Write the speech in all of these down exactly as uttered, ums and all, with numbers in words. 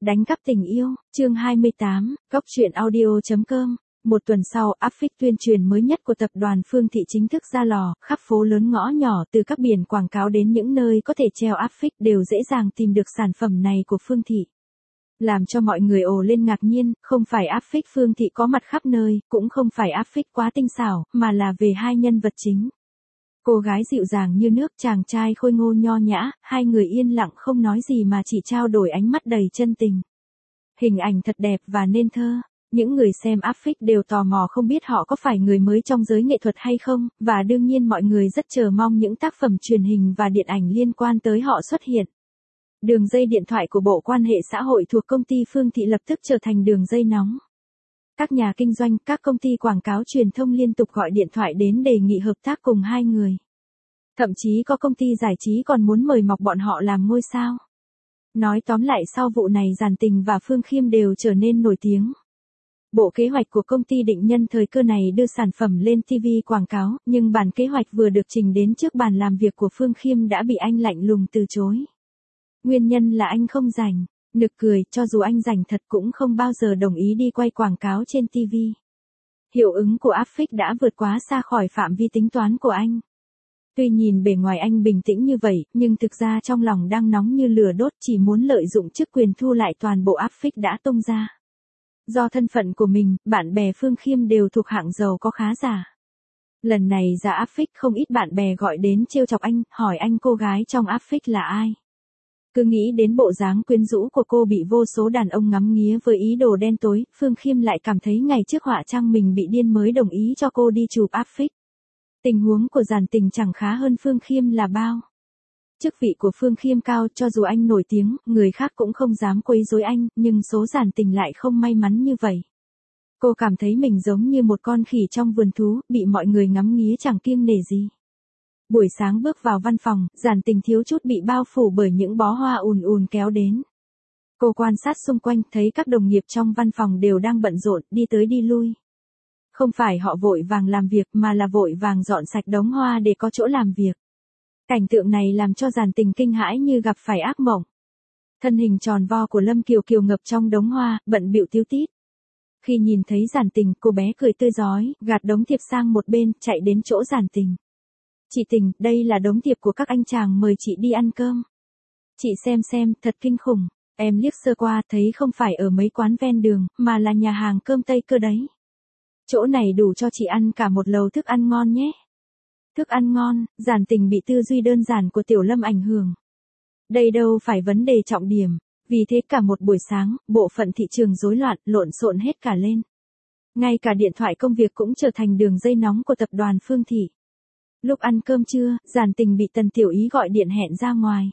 Đánh cắp tình yêu, chương hai mươi tám, góc truyện audio chấm com. Một tuần sau, áp phích tuyên truyền mới nhất của tập đoàn Phương Thị chính thức ra lò, khắp phố lớn ngõ nhỏ từ các biển quảng cáo đến những nơi có thể treo áp phích đều dễ dàng tìm được sản phẩm này của Phương Thị. Làm cho mọi người ồ lên ngạc nhiên, không phải áp phích Phương Thị có mặt khắp nơi, cũng không phải áp phích quá tinh xảo, mà là về hai nhân vật chính. Cô gái dịu dàng như nước, chàng trai khôi ngô nho nhã, hai người yên lặng không nói gì mà chỉ trao đổi ánh mắt đầy chân tình. Hình ảnh thật đẹp và nên thơ. Những người xem áp phích đều tò mò không biết họ có phải người mới trong giới nghệ thuật hay không, và đương nhiên mọi người rất chờ mong những tác phẩm truyền hình và điện ảnh liên quan tới họ xuất hiện. Đường dây điện thoại của Bộ Quan hệ Xã hội thuộc công ty Phương Thị lập tức trở thành đường dây nóng. Các nhà kinh doanh, các công ty quảng cáo truyền thông liên tục gọi điện thoại đến đề nghị hợp tác cùng hai người. Thậm chí có công ty giải trí còn muốn mời mọc bọn họ làm ngôi sao. Nói tóm lại sau vụ này Giản Tình và Phương Khiêm đều trở nên nổi tiếng. Bộ kế hoạch của công ty định nhân thời cơ này đưa sản phẩm lên ti vi quảng cáo, nhưng bản kế hoạch vừa được trình đến trước bàn làm việc của Phương Khiêm đã bị anh lạnh lùng từ chối. Nguyên nhân là anh không rảnh. Nực cười, cho dù anh rảnh thật cũng không bao giờ đồng ý đi quay quảng cáo trên ti vi. Hiệu ứng của áp phích đã vượt quá xa khỏi phạm vi tính toán của anh. Tuy nhìn bề ngoài anh bình tĩnh như vậy, nhưng thực ra trong lòng đang nóng như lửa đốt, chỉ muốn lợi dụng chức quyền thu lại toàn bộ áp phích đã tung ra. Do thân phận của mình, bạn bè Phương Khiêm đều thuộc hạng giàu có khá giả. Lần này ra áp phích không ít bạn bè gọi đến trêu chọc anh, hỏi anh cô gái trong áp phích là ai. Cứ nghĩ đến bộ dáng quyến rũ của cô bị vô số đàn ông ngắm nghía với ý đồ đen tối, Phương Khiêm lại cảm thấy ngày trước họa trang mình bị điên mới đồng ý cho cô đi chụp áp phích. Tình huống của Giản Tình chẳng khá hơn Phương Khiêm là bao. Chức vị của Phương Khiêm cao, cho dù anh nổi tiếng, người khác cũng không dám quấy rối anh, nhưng số Giản Tình lại không may mắn như vậy. Cô cảm thấy mình giống như một con khỉ trong vườn thú, bị mọi người ngắm nghía chẳng kiêng nể gì. Buổi sáng bước vào văn phòng, Giản Tình thiếu chút bị bao phủ bởi những bó hoa ùn ùn kéo đến. Cô quan sát xung quanh, thấy các đồng nghiệp trong văn phòng đều đang bận rộn, đi tới đi lui. Không phải họ vội vàng làm việc mà là vội vàng dọn sạch đống hoa để có chỗ làm việc. Cảnh tượng này làm cho Giản Tình kinh hãi như gặp phải ác mộng. Thân hình tròn vo của Lâm Kiều Kiều ngập trong đống hoa, bận bịu tíu tít. Khi nhìn thấy Giản Tình, cô bé cười tươi rói, gạt đống thiệp sang một bên, chạy đến chỗ Giản Tình. Chị Tình, đây là đống thiệp của các anh chàng mời chị đi ăn cơm. Chị xem xem, thật kinh khủng. Em liếc sơ qua thấy không phải ở mấy quán ven đường, mà là nhà hàng cơm Tây cơ đấy. Chỗ này đủ cho chị ăn cả một lầu thức ăn ngon nhé. Thức ăn ngon, Giản Tình bị tư duy đơn giản của Tiểu Lâm ảnh hưởng. Đây đâu phải vấn đề trọng điểm, vì thế cả một buổi sáng, bộ phận thị trường rối loạn, lộn xộn hết cả lên. Ngay cả điện thoại công việc cũng trở thành đường dây nóng của tập đoàn Phương Thị. Lúc ăn cơm trưa, Giản Tình bị Tần Tiểu Ý gọi điện hẹn ra ngoài.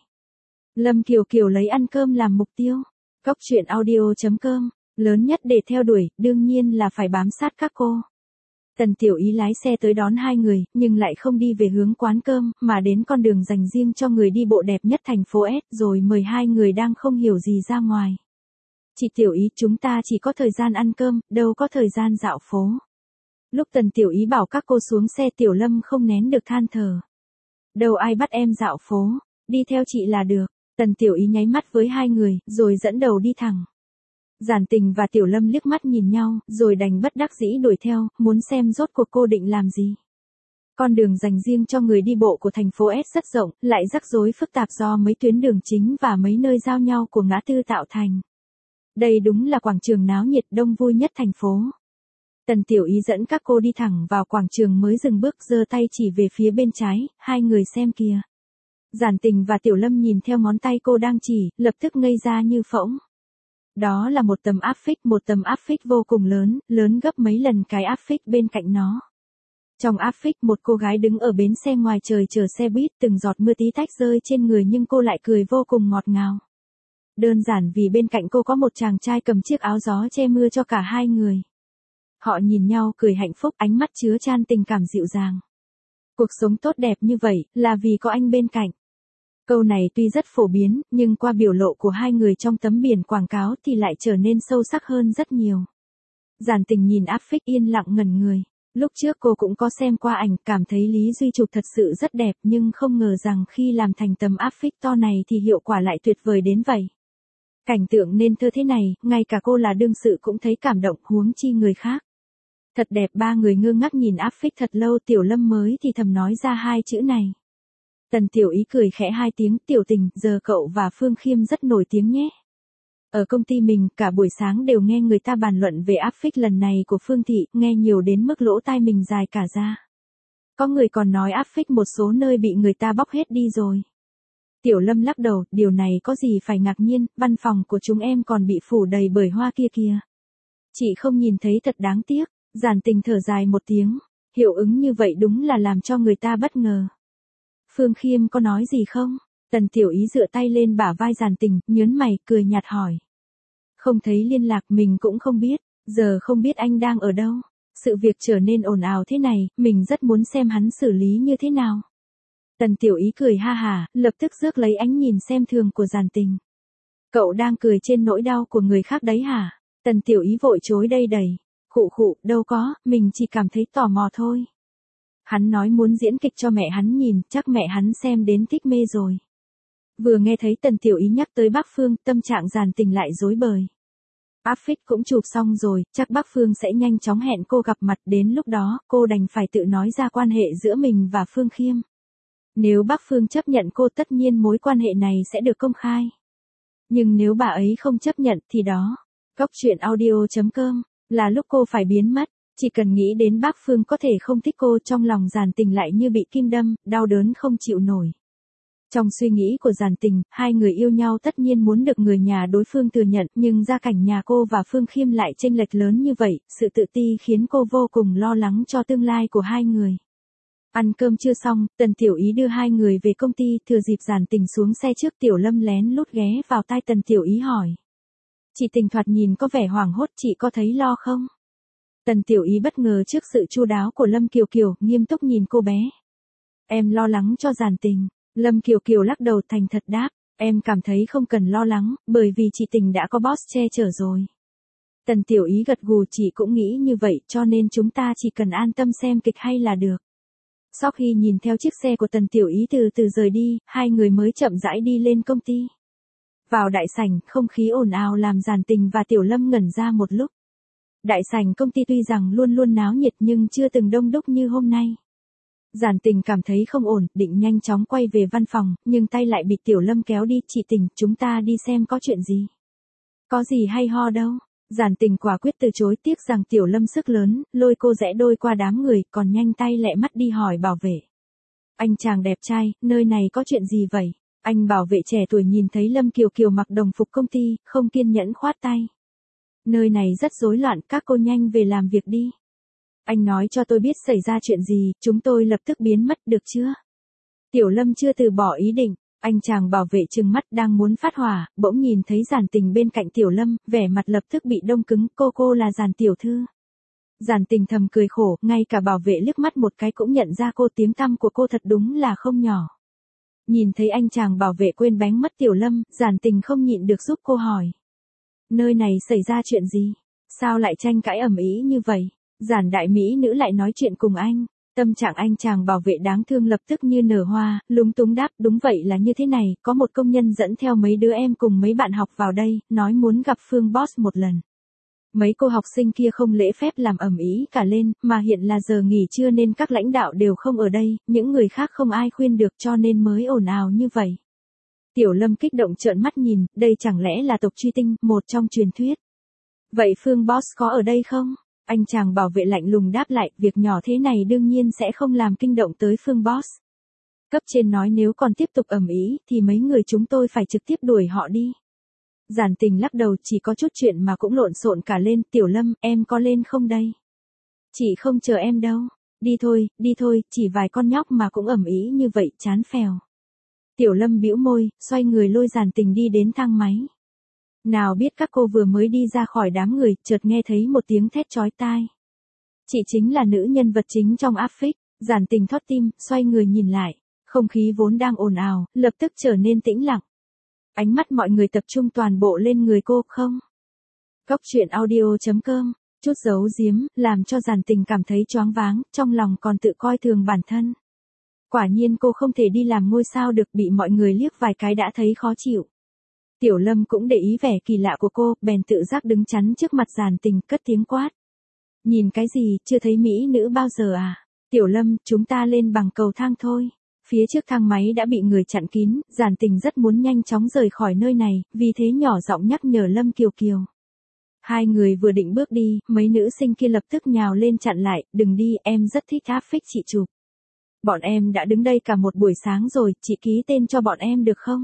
Lâm Kiều Kiều lấy ăn cơm làm mục tiêu. Góc truyện audio chấm com, lớn nhất để theo đuổi, đương nhiên là phải bám sát các cô. Tần Tiểu Ý lái xe tới đón hai người, nhưng lại không đi về hướng quán cơm, mà đến con đường dành riêng cho người đi bộ đẹp nhất thành phố S, rồi mời hai người đang không hiểu gì ra ngoài. Chị Tiểu Ý, chúng ta chỉ có thời gian ăn cơm, đâu có thời gian dạo phố. Lúc Tần Tiểu Ý bảo các cô xuống xe, Tiểu Lâm không nén được than thở. Đâu ai bắt em dạo phố, đi theo chị là được. Tần Tiểu Ý nháy mắt với hai người, rồi dẫn đầu đi thẳng. Giản Tình và Tiểu Lâm liếc mắt nhìn nhau, rồi đành bất đắc dĩ đuổi theo, muốn xem rốt cuộc cô định làm gì. Con đường dành riêng cho người đi bộ của thành phố S rất rộng, lại rắc rối phức tạp do mấy tuyến đường chính và mấy nơi giao nhau của ngã tư tạo thành. Đây đúng là quảng trường náo nhiệt đông vui nhất thành phố. Tần Tiểu Ý dẫn các cô đi thẳng vào quảng trường mới dừng bước, giơ tay chỉ về phía bên trái, hai người xem kìa. Giản Tình và Tiểu Lâm nhìn theo ngón tay cô đang chỉ, lập tức ngây ra như phỗng. Đó là một tấm áp phích, một tấm áp phích vô cùng lớn, lớn gấp mấy lần cái áp phích bên cạnh nó. Trong áp phích, một cô gái đứng ở bến xe ngoài trời chờ xe buýt, từng giọt mưa tí tách rơi trên người nhưng cô lại cười vô cùng ngọt ngào. Đơn giản vì bên cạnh cô có một chàng trai cầm chiếc áo gió che mưa cho cả hai người. Họ nhìn nhau cười hạnh phúc, ánh mắt chứa chan tình cảm dịu dàng. Cuộc sống tốt đẹp như vậy, là vì có anh bên cạnh. Câu này tuy rất phổ biến, nhưng qua biểu lộ của hai người trong tấm biển quảng cáo thì lại trở nên sâu sắc hơn rất nhiều. Giản Tình nhìn áp phích yên lặng ngẩn người. Lúc trước cô cũng có xem qua ảnh, cảm thấy Lý Duy chụp thật sự rất đẹp, nhưng không ngờ rằng khi làm thành tấm áp phích to này thì hiệu quả lại tuyệt vời đến vậy. Cảnh tượng nên thơ thế này, ngay cả cô là đương sự cũng thấy cảm động, huống chi người khác. Thật đẹp. Ba người ngơ ngác nhìn áp phích thật lâu, Tiểu Lâm mới thì thầm nói ra hai chữ này. Tần Tiểu Ý cười khẽ hai tiếng, Tiểu Tình, giờ cậu và Phương Khiêm rất nổi tiếng nhé. Ở công ty mình, cả buổi sáng đều nghe người ta bàn luận về áp phích lần này của Phương Thị, nghe nhiều đến mức lỗ tai mình dài cả ra. Có người còn nói áp phích một số nơi bị người ta bóc hết đi rồi. Tiểu Lâm lắc đầu, điều này có gì phải ngạc nhiên, văn phòng của chúng em còn bị phủ đầy bởi hoa kia kìa. Chị không nhìn thấy thật đáng tiếc. Giản Tình thở dài một tiếng, hiệu ứng như vậy đúng là làm cho người ta bất ngờ. Phương Khiêm có nói gì không? Tần Tiểu Ý dựa tay lên bả vai Giản Tình, nhớn mày, cười nhạt hỏi. Không thấy liên lạc, mình cũng không biết, giờ không biết anh đang ở đâu. Sự việc trở nên ồn ào thế này, mình rất muốn xem hắn xử lý như thế nào. Tần Tiểu Ý cười ha hả, lập tức rước lấy ánh nhìn xem thường của Giản Tình. Cậu đang cười trên nỗi đau của người khác đấy hả? Tần Tiểu Ý vội chối đây đẩy. Khụ khụ, đâu có, mình chỉ cảm thấy tò mò thôi. Hắn nói muốn diễn kịch cho mẹ hắn nhìn, chắc mẹ hắn xem đến thích mê rồi. Vừa nghe thấy Tần Tiểu Ý nhắc tới Bắc Phương, tâm trạng Giản Tình lại rối bời. Áp phích cũng chụp xong rồi, chắc Bắc Phương sẽ nhanh chóng hẹn cô gặp mặt, đến lúc đó, cô đành phải tự nói ra quan hệ giữa mình và Phương Khiêm. Nếu Bắc Phương chấp nhận cô, tất nhiên mối quan hệ này sẽ được công khai. Nhưng nếu bà ấy không chấp nhận thì đó, cóc truyện audio chấm com, là lúc cô phải biến mất. Chỉ cần nghĩ đến Bắc Phương có thể không thích cô, trong lòng Giản Tình lại như bị kim đâm, đau đớn không chịu nổi. Trong suy nghĩ của Giản Tình, hai người yêu nhau tất nhiên muốn được người nhà đối phương thừa nhận, nhưng gia cảnh nhà cô và Phương Khiêm lại chênh lệch lớn như vậy, sự tự ti khiến cô vô cùng lo lắng cho tương lai của hai người. Ăn cơm chưa xong, Tần Tiểu Ý đưa hai người về công ty, thừa dịp Giản Tình xuống xe trước, Tiểu Lâm lén lút ghé vào tai Tần Tiểu Ý hỏi. Chị Tình thoạt nhìn có vẻ hoảng hốt, chị có thấy lo không? Tần Tiểu Ý bất ngờ trước sự chu đáo của Lâm Kiều Kiều, nghiêm túc nhìn cô bé. Em lo lắng cho Giản Tình. Lâm Kiều Kiều lắc đầu thành thật đáp, em cảm thấy không cần lo lắng, bởi vì chị Tình đã có boss che chở rồi. Tần Tiểu Ý gật gù, chị cũng nghĩ như vậy, cho nên chúng ta chỉ cần an tâm xem kịch hay là được. Sau khi nhìn theo chiếc xe của Tần Tiểu Ý từ từ rời đi, hai người mới chậm rãi đi lên công ty. Vào đại sảnh, không khí ồn ào làm Giản Tình và Tiểu Lâm ngẩn ra một lúc. Đại sảnh công ty tuy rằng luôn luôn náo nhiệt nhưng chưa từng đông đúc như hôm nay. Giản Tình cảm thấy không ổn, định nhanh chóng quay về văn phòng, nhưng tay lại bị Tiểu Lâm kéo đi. Chị Tình, chúng ta đi xem có chuyện gì. Có gì hay ho đâu. Giản Tình quả quyết từ chối, tiếc rằng Tiểu Lâm sức lớn, lôi cô rẽ đôi qua đám người, còn nhanh tay lẹ mắt đi hỏi bảo vệ. Anh chàng đẹp trai, nơi này có chuyện gì vậy? Anh bảo vệ trẻ tuổi nhìn thấy Lâm Kiều Kiều mặc đồng phục công ty, không kiên nhẫn khoát tay. Nơi này rất rối loạn, các cô nhanh về làm việc đi. Anh nói cho tôi biết xảy ra chuyện gì, chúng tôi lập tức biến mất, được chưa? Tiểu Lâm chưa từ bỏ ý định, anh chàng bảo vệ trừng mắt đang muốn phát hỏa, bỗng nhìn thấy Giản Tình bên cạnh Tiểu Lâm, vẻ mặt lập tức bị đông cứng, cô cô là Giản tiểu thư. Giản Tình thầm cười khổ, ngay cả bảo vệ liếc mắt một cái cũng nhận ra cô, tiếng tăm của cô thật đúng là không nhỏ. Nhìn thấy anh chàng bảo vệ quên bánh mất Tiểu Lâm, Giản Tình không nhịn được giúp cô hỏi. Nơi này xảy ra chuyện gì? Sao lại tranh cãi ầm ĩ như vậy? Giản đại mỹ nữ lại nói chuyện cùng anh. Tâm trạng anh chàng bảo vệ đáng thương lập tức như nở hoa, lúng túng đáp, đúng vậy là như thế này, có một công nhân dẫn theo mấy đứa em cùng mấy bạn học vào đây, nói muốn gặp Phương boss một lần. Mấy cô học sinh kia không lễ phép làm ầm ĩ cả lên, mà hiện là giờ nghỉ trưa nên các lãnh đạo đều không ở đây, những người khác không ai khuyên được cho nên mới ồn ào như vậy. Tiểu Lâm kích động trợn mắt nhìn, đây chẳng lẽ là tộc truy tinh, một trong truyền thuyết. Vậy Phương boss có ở đây không? Anh chàng bảo vệ lạnh lùng đáp lại, việc nhỏ thế này đương nhiên sẽ không làm kinh động tới Phương boss. Cấp trên nói nếu còn tiếp tục ầm ĩ thì mấy người chúng tôi phải trực tiếp đuổi họ đi. Giản Tình lắc đầu, chỉ có chút chuyện mà cũng lộn xộn cả lên. Tiểu Lâm, em có lên không đây? Chị không chờ em đâu. Đi thôi, đi thôi, chỉ vài con nhóc mà cũng ầm ĩ như vậy, chán phèo. Tiểu Lâm bĩu môi, xoay người lôi Giản Tình đi đến thang máy. Nào biết các cô vừa mới đi ra khỏi đám người, chợt nghe thấy một tiếng thét chói tai. Chị chính là nữ nhân vật chính trong áp phích. Giản Tình thót tim, xoay người nhìn lại. Không khí vốn đang ồn ào, lập tức trở nên tĩnh lặng. Ánh mắt mọi người tập trung toàn bộ lên người cô, không? Cóc truyện audio chấm com, chút giấu giếm, làm cho Giản Tình cảm thấy choáng váng, trong lòng còn tự coi thường bản thân. Quả nhiên cô không thể đi làm ngôi sao được, bị mọi người liếc vài cái đã thấy khó chịu. Tiểu Lâm cũng để ý vẻ kỳ lạ của cô, bèn tự giác đứng chắn trước mặt Giản Tình, cất tiếng quát. Nhìn cái gì, chưa thấy mỹ nữ bao giờ à? Tiểu Lâm, chúng ta lên bằng cầu thang thôi. Phía trước thang máy đã bị người chặn kín, Giản Tình rất muốn nhanh chóng rời khỏi nơi này, vì thế nhỏ giọng nhắc nhở Lâm Kiều Kiều. Hai người vừa định bước đi, mấy nữ sinh kia lập tức nhào lên chặn lại, đừng đi, em rất thích áp phích chị chụp. Bọn em đã đứng đây cả một buổi sáng rồi, chị ký tên cho bọn em được không?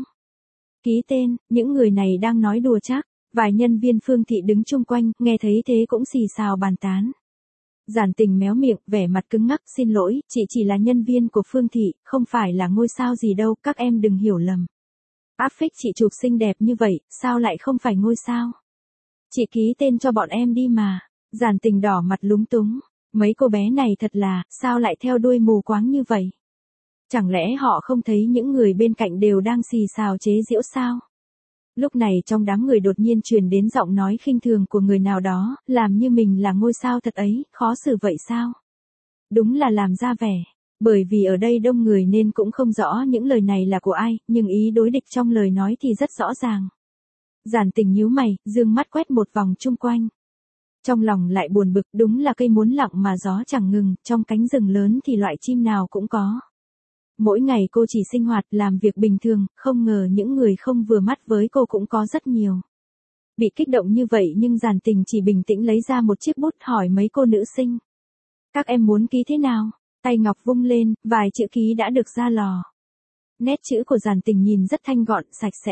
Ký tên, những người này đang nói đùa chắc, vài nhân viên Phương Thị đứng chung quanh, nghe thấy thế cũng xì xào bàn tán. Giản Tình méo miệng, vẻ mặt cứng ngắc, xin lỗi, chị chỉ là nhân viên của Phương Thị, không phải là ngôi sao gì đâu, các em đừng hiểu lầm. Áp phích chị chụp xinh đẹp như vậy, sao lại không phải ngôi sao? Chị ký tên cho bọn em đi mà. Giản Tình đỏ mặt lúng túng, mấy cô bé này thật là, sao lại theo đuôi mù quáng như vậy? Chẳng lẽ họ không thấy những người bên cạnh đều đang xì xào chế giễu sao? Lúc này trong đám người đột nhiên truyền đến giọng nói khinh thường của người nào đó, làm như mình là ngôi sao thật ấy, khó xử vậy sao? Đúng là làm ra vẻ, bởi vì ở đây đông người nên cũng không rõ những lời này là của ai, nhưng ý đối địch trong lời nói thì rất rõ ràng. Giản Tình nhíu mày, dương mắt quét một vòng chung quanh. Trong lòng lại buồn bực, đúng là cây muốn lặng mà gió chẳng ngừng, trong cánh rừng lớn thì loại chim nào cũng có. Mỗi ngày cô chỉ sinh hoạt, làm việc bình thường, không ngờ những người không vừa mắt với cô cũng có rất nhiều. Bị kích động như vậy nhưng Giản Tình chỉ bình tĩnh lấy ra một chiếc bút hỏi mấy cô nữ sinh. Các em muốn ký thế nào? Tay ngọc vung lên, vài chữ ký đã được ra lò. Nét chữ của Giản Tình nhìn rất thanh gọn, sạch sẽ.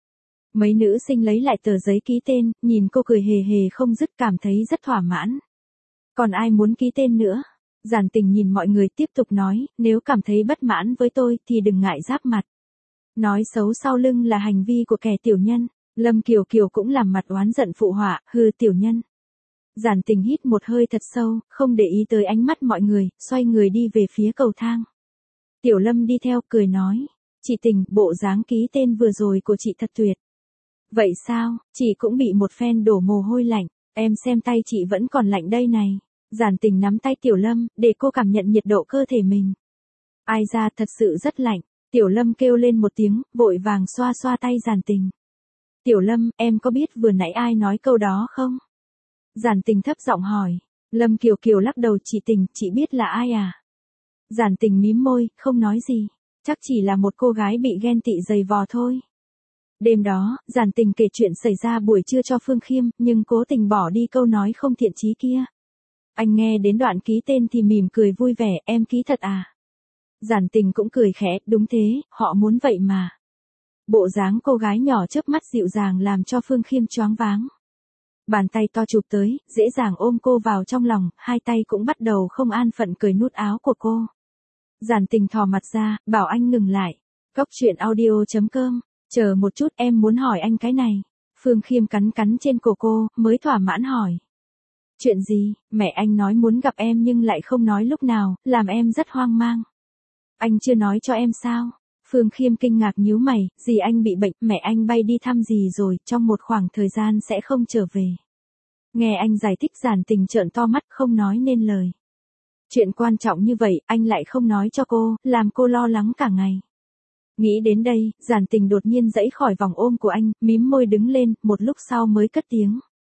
Mấy nữ sinh lấy lại tờ giấy ký tên, nhìn cô cười hề hề không dứt, cảm thấy rất thỏa mãn. Còn ai muốn ký tên nữa? Giản Tình nhìn mọi người tiếp tục nói, nếu cảm thấy bất mãn với tôi thì đừng ngại giáp mặt. Nói xấu sau lưng là hành vi của kẻ tiểu nhân. Lâm Kiều Kiều cũng làm mặt oán giận phụ họa, hư tiểu nhân. Giản Tình hít một hơi thật sâu, không để ý tới ánh mắt mọi người, xoay người đi về phía cầu thang. Tiểu Lâm đi theo cười nói, chị Tình, bộ dáng ký tên vừa rồi của chị thật tuyệt. Vậy sao, chị cũng bị một phen đổ mồ hôi lạnh, em xem tay chị vẫn còn lạnh đây này. Giản Tình nắm tay Tiểu Lâm, để cô cảm nhận nhiệt độ cơ thể mình. Ai ra thật sự rất lạnh, Tiểu Lâm kêu lên một tiếng, vội vàng xoa xoa tay Giản Tình. Tiểu Lâm, em có biết vừa nãy ai nói câu đó không? Giản Tình thấp giọng hỏi. Lâm Kiều Kiều lắc đầu, chị Tình, chị biết là ai à? Giản Tình mím môi, không nói gì, chắc chỉ là một cô gái bị ghen tị dày vò thôi. Đêm đó, Giản Tình kể chuyện xảy ra buổi trưa cho Phương Khiêm, nhưng cố tình bỏ đi câu nói không thiện chí kia. Anh nghe đến đoạn ký tên thì mỉm cười vui vẻ, em ký thật à? Giản Tình cũng cười khẽ, đúng thế, họ muốn vậy mà. Bộ dáng cô gái nhỏ chớp mắt dịu dàng làm cho Phương Khiêm choáng váng. Bàn tay to chụp tới, dễ dàng ôm cô vào trong lòng, hai tay cũng bắt đầu không an phận cởi nút áo của cô. Giản Tình thò mặt ra, bảo anh ngừng lại. Cốc truyện audio chấm com, chờ một chút, em muốn hỏi anh cái này. Phương Khiêm cắn cắn trên cổ cô, mới thỏa mãn hỏi. Chuyện gì, mẹ anh nói muốn gặp em nhưng lại không nói lúc nào, làm em rất hoang mang. Anh chưa nói cho em sao? Phương Khiêm kinh ngạc nhíu mày, dì anh bị bệnh, mẹ anh bay đi thăm dì rồi, trong một khoảng thời gian sẽ không trở về. Nghe anh giải thích, Giản Tình trợn to mắt không nói nên lời. Chuyện quan trọng như vậy, anh lại không nói cho cô, làm cô lo lắng cả ngày. Nghĩ đến đây, Giản Tình đột nhiên giãy khỏi vòng ôm của anh, mím môi đứng lên, một lúc sau mới cất tiếng.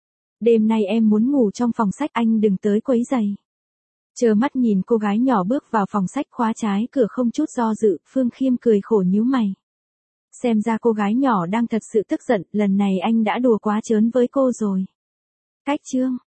Đêm nay em muốn ngủ trong phòng sách, anh đừng tới quấy rầy. Chờ mắt nhìn cô gái nhỏ bước vào phòng sách, khóa trái cửa không chút do dự, Phương Khiêm cười khổ nhíu mày. Xem ra cô gái nhỏ đang thật sự tức giận, lần này anh đã đùa quá trớn với cô rồi. Cách chương